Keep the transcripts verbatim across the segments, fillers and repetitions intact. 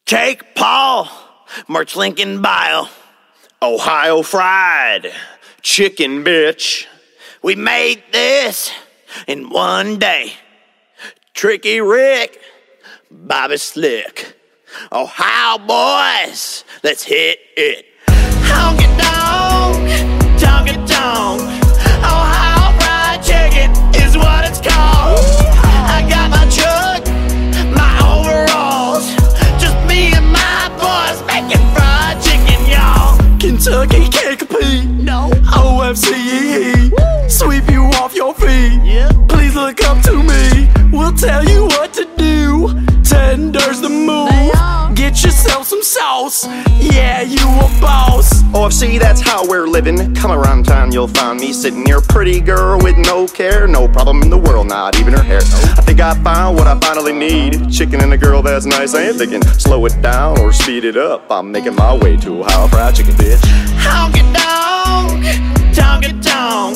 Jake Paul, merch link in bio. Ohio fried chicken, bitch. We made this in one day. Tricky Rick, Bobby Slick. Ohio boys, let's hit it. Honky tonk, tonky tonk. Ohio fried chicken is what it's called. I got my truck, my overalls, just me and my boys making fried chicken, y'all. Kentucky can't compete, no. O F C E E, sweep you off your feet. Yeah. Please look up to me, we'll tell you what to do. Tender's the move, get yourself some sauce. Yeah, you a boss. O F C, that's how we're living. Come around town, you'll find me sitting near a pretty girl with no care. No problem in the world, not even her hair. I think I found what I finally need. Chicken and a girl that's nice. I ain't thinking slow it down or speed it up. I'm making my way to Ohio fried chicken, bitch. Honky tonk, tonky tonk.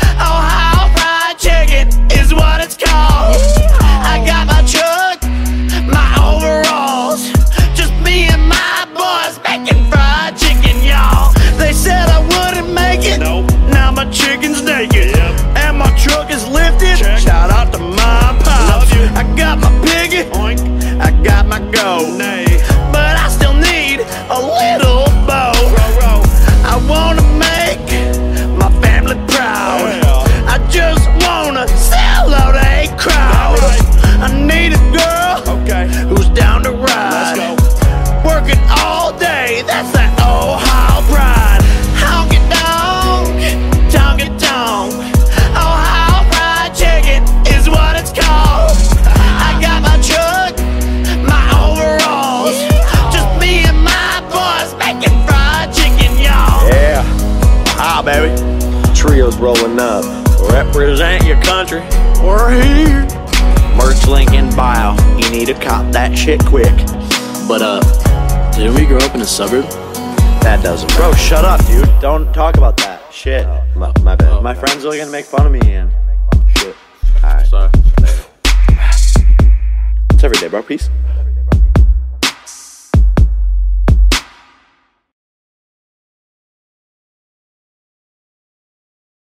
Ohio fried chicken is what it's called. I got my truck, my overalls, just me and my boys making fried chicken, y'all. They said I wouldn't make it, nope. Now my chicken's naked, yep. And my truck is lifted. Check. Shout out to my pops. I got my piggy, oink. I got my goat, nay. But I still need a little bow. I wanna make my family proud. Yeah. I just wanna sell out a crowd. Right. I need a girl, okay, who's down to ride. Let's go. Working all day, that's that Ohio pride. Honky tonk, tonky tonk. Ohio fried chicken is what it's called. I got my truck, my overalls, just me and my boys making fried chicken, y'all. Yeah, Ohio, baby. Trio's rolling up. Represent your country, we're here. Merch link in bio. You need to cop that shit quick. But uh, didn't we grow up in a suburb? That doesn't matter. Bro, shut up, dude. Don't talk about that. Shit. Oh, my, my bad. Oh, my friends are gonna make fun of me and shit. Alright. Sorry. It's every day, bro. Peace.